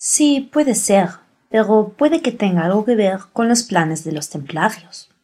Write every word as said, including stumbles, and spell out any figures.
Sí, puede ser, pero puede que tenga algo que ver con los planes de los templarios.